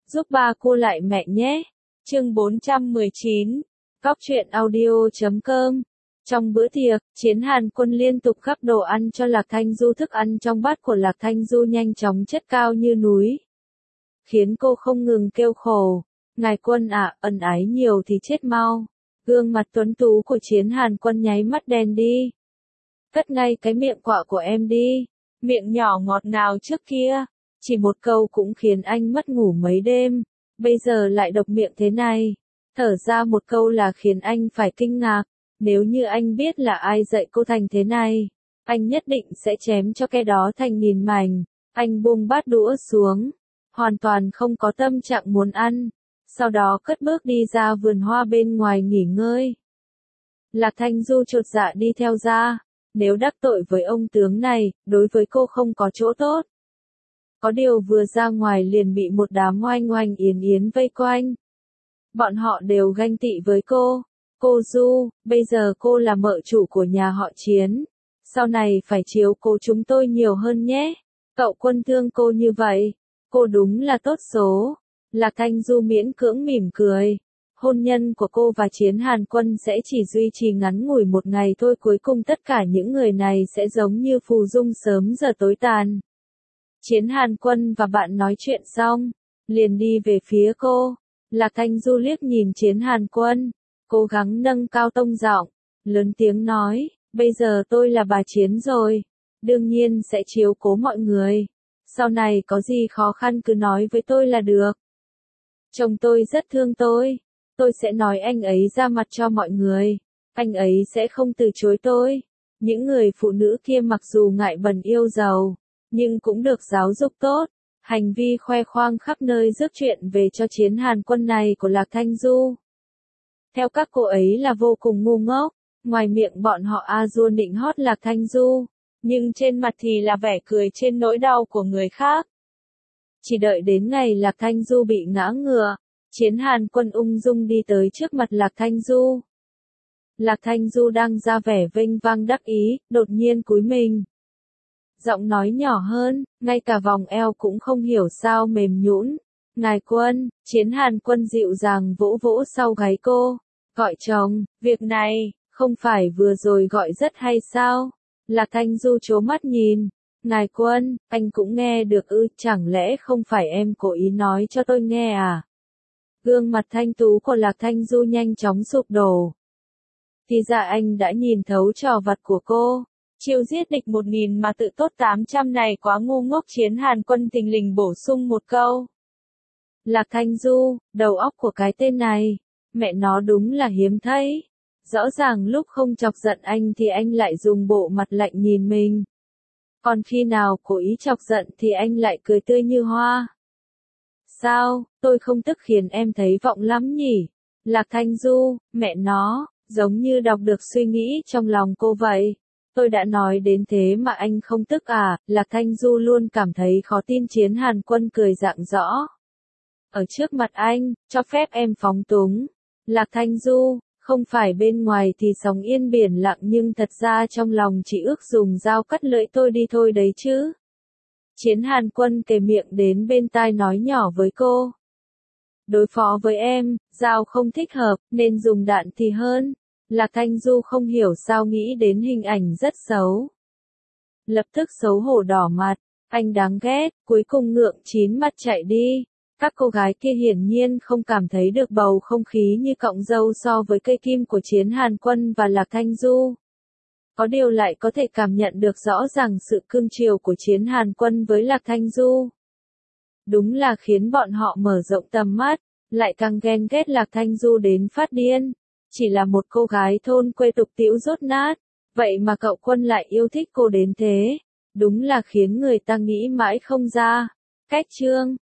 giúp ba cô lại mẹ nhé. Chương 419, Góc truyện audio.com. Trong bữa tiệc, Chiến Hàn Quân liên tục gắp đồ ăn cho Lạc Thanh Du, thức ăn trong bát của Lạc Thanh Du nhanh chóng chất cao như núi, khiến cô không ngừng kêu khổ. Ngài Quân ạ, ân ái nhiều thì chết mau. Gương mặt tuấn tú của Chiến Hàn Quân nháy mắt đen đi. Cất ngay cái miệng quạ của em đi. Miệng nhỏ ngọt ngào trước kia, chỉ một câu cũng khiến anh mất ngủ mấy đêm, bây giờ lại độc miệng thế này. Thở ra một câu là khiến anh phải kinh ngạc. Nếu như anh biết là ai dạy cô thành thế này, anh nhất định sẽ chém cho cái đó thành nghìn mảnh. Anh buông bát đũa xuống, hoàn toàn không có tâm trạng muốn ăn, sau đó cất bước đi ra vườn hoa bên ngoài nghỉ ngơi. Lạc Thanh Du chột dạ đi theo ra, nếu đắc tội với ông tướng này, đối với cô không có chỗ tốt. Có điều vừa ra ngoài liền bị một đám oanh oanh yến yến vây quanh. Bọn họ đều ganh tị với cô. Cô Du, bây giờ cô là mợ chủ của nhà họ Chiến. Sau này phải chiếu cố chúng tôi nhiều hơn nhé. Cậu Quân thương cô như vậy. Cô đúng là tốt số. Lạc Thanh Du miễn cưỡng mỉm cười. Hôn nhân của cô và Chiến Hàn Quân sẽ chỉ duy trì ngắn ngủi một ngày thôi, cuối cùng tất cả những người này sẽ giống như phù dung sớm giờ tối tàn. Chiến Hàn Quân và bạn nói chuyện xong, liền đi về phía cô. Lạc Thanh Du liếc nhìn Chiến Hàn Quân, cố gắng nâng cao tông giọng, lớn tiếng nói, bây giờ tôi là bà Chiến rồi, đương nhiên sẽ chiếu cố mọi người. Sau này có gì khó khăn cứ nói với tôi là được. Chồng tôi rất thương tôi sẽ nói anh ấy ra mặt cho mọi người, anh ấy sẽ không từ chối tôi. Những người phụ nữ kia mặc dù ngại bẩn yêu giàu, nhưng cũng được giáo dục tốt. Hành vi khoe khoang khắp nơi rước chuyện về cho Chiến Hàn Quân này của Lạc Thanh Du, theo các cô ấy là vô cùng ngu ngốc. Ngoài miệng bọn họ a dua nịnh hót Lạc Thanh Du, nhưng trên mặt thì là vẻ cười trên nỗi đau của người khác. Chỉ đợi đến ngày Lạc Thanh Du bị ngã ngựa, Chiến Hàn Quân ung dung đi tới trước mặt Lạc Thanh Du. Lạc Thanh Du đang ra vẻ vênh vang đắc ý, đột nhiên cúi mình. Giọng nói nhỏ hơn, ngay cả vòng eo cũng không hiểu sao mềm nhũn. Ngài Quân, Chiến Hàn Quân dịu dàng vỗ vỗ sau gáy cô. Gọi chồng, việc này, không phải vừa rồi gọi rất hay sao? Lạc Thanh Du trố mắt nhìn. Ngài Quân, anh cũng nghe được ư, chẳng lẽ không phải em cố ý nói cho tôi nghe à? Gương mặt thanh tú của Lạc Thanh Du nhanh chóng sụp đổ. Thì ra anh đã nhìn thấu trò vặt của cô. Chiêu giết địch 1000 mà tự tốt 800 này quá ngu ngốc. Chiến Hàn Quân thình lình bổ sung một câu. Lạc Thanh Du, đầu óc của cái tên này, mẹ nó đúng là hiếm thấy. Rõ ràng lúc không chọc giận anh thì anh lại dùng bộ mặt lạnh nhìn mình. Còn khi nào cố ý chọc giận thì anh lại cười tươi như hoa. Sao, tôi không tức khiến em thấy vọng lắm nhỉ? Lạc Thanh Du, mẹ nó, giống như đọc được suy nghĩ trong lòng cô vậy. Tôi đã nói đến thế mà anh không tức à? Lạc Thanh Du luôn cảm thấy khó tin. Chiến Hàn Quân cười rạng rõ. Ở trước mặt anh, cho phép em phóng túng. Lạc Thanh Du, không phải bên ngoài thì sóng yên biển lặng nhưng thật ra trong lòng chỉ ước dùng dao cắt lưỡi tôi đi thôi đấy chứ. Chiến Hàn Quân kề miệng đến bên tai nói nhỏ với cô. Đối phó với em, dao không thích hợp, nên dùng đạn thì hơn. Lạc Thanh Du không hiểu sao nghĩ đến hình ảnh rất xấu. Lập tức xấu hổ đỏ mặt, anh đáng ghét, cuối cùng ngượng chín mặt chạy đi. Các cô gái kia hiển nhiên không cảm thấy được bầu không khí như cọng dâu so với cây kim của Chiến Hàn Quân và Lạc Thanh Du. Có điều lại có thể cảm nhận được rõ ràng sự cương chiều của Chiến Hàn Quân với Lạc Thanh Du. Đúng là khiến bọn họ mở rộng tầm mắt, lại càng ghen ghét Lạc Thanh Du đến phát điên. Chỉ là một cô gái thôn quê tục tĩu dốt nát, vậy mà cậu Quân lại yêu thích cô đến thế. Đúng là khiến người ta nghĩ mãi không ra. Cách chương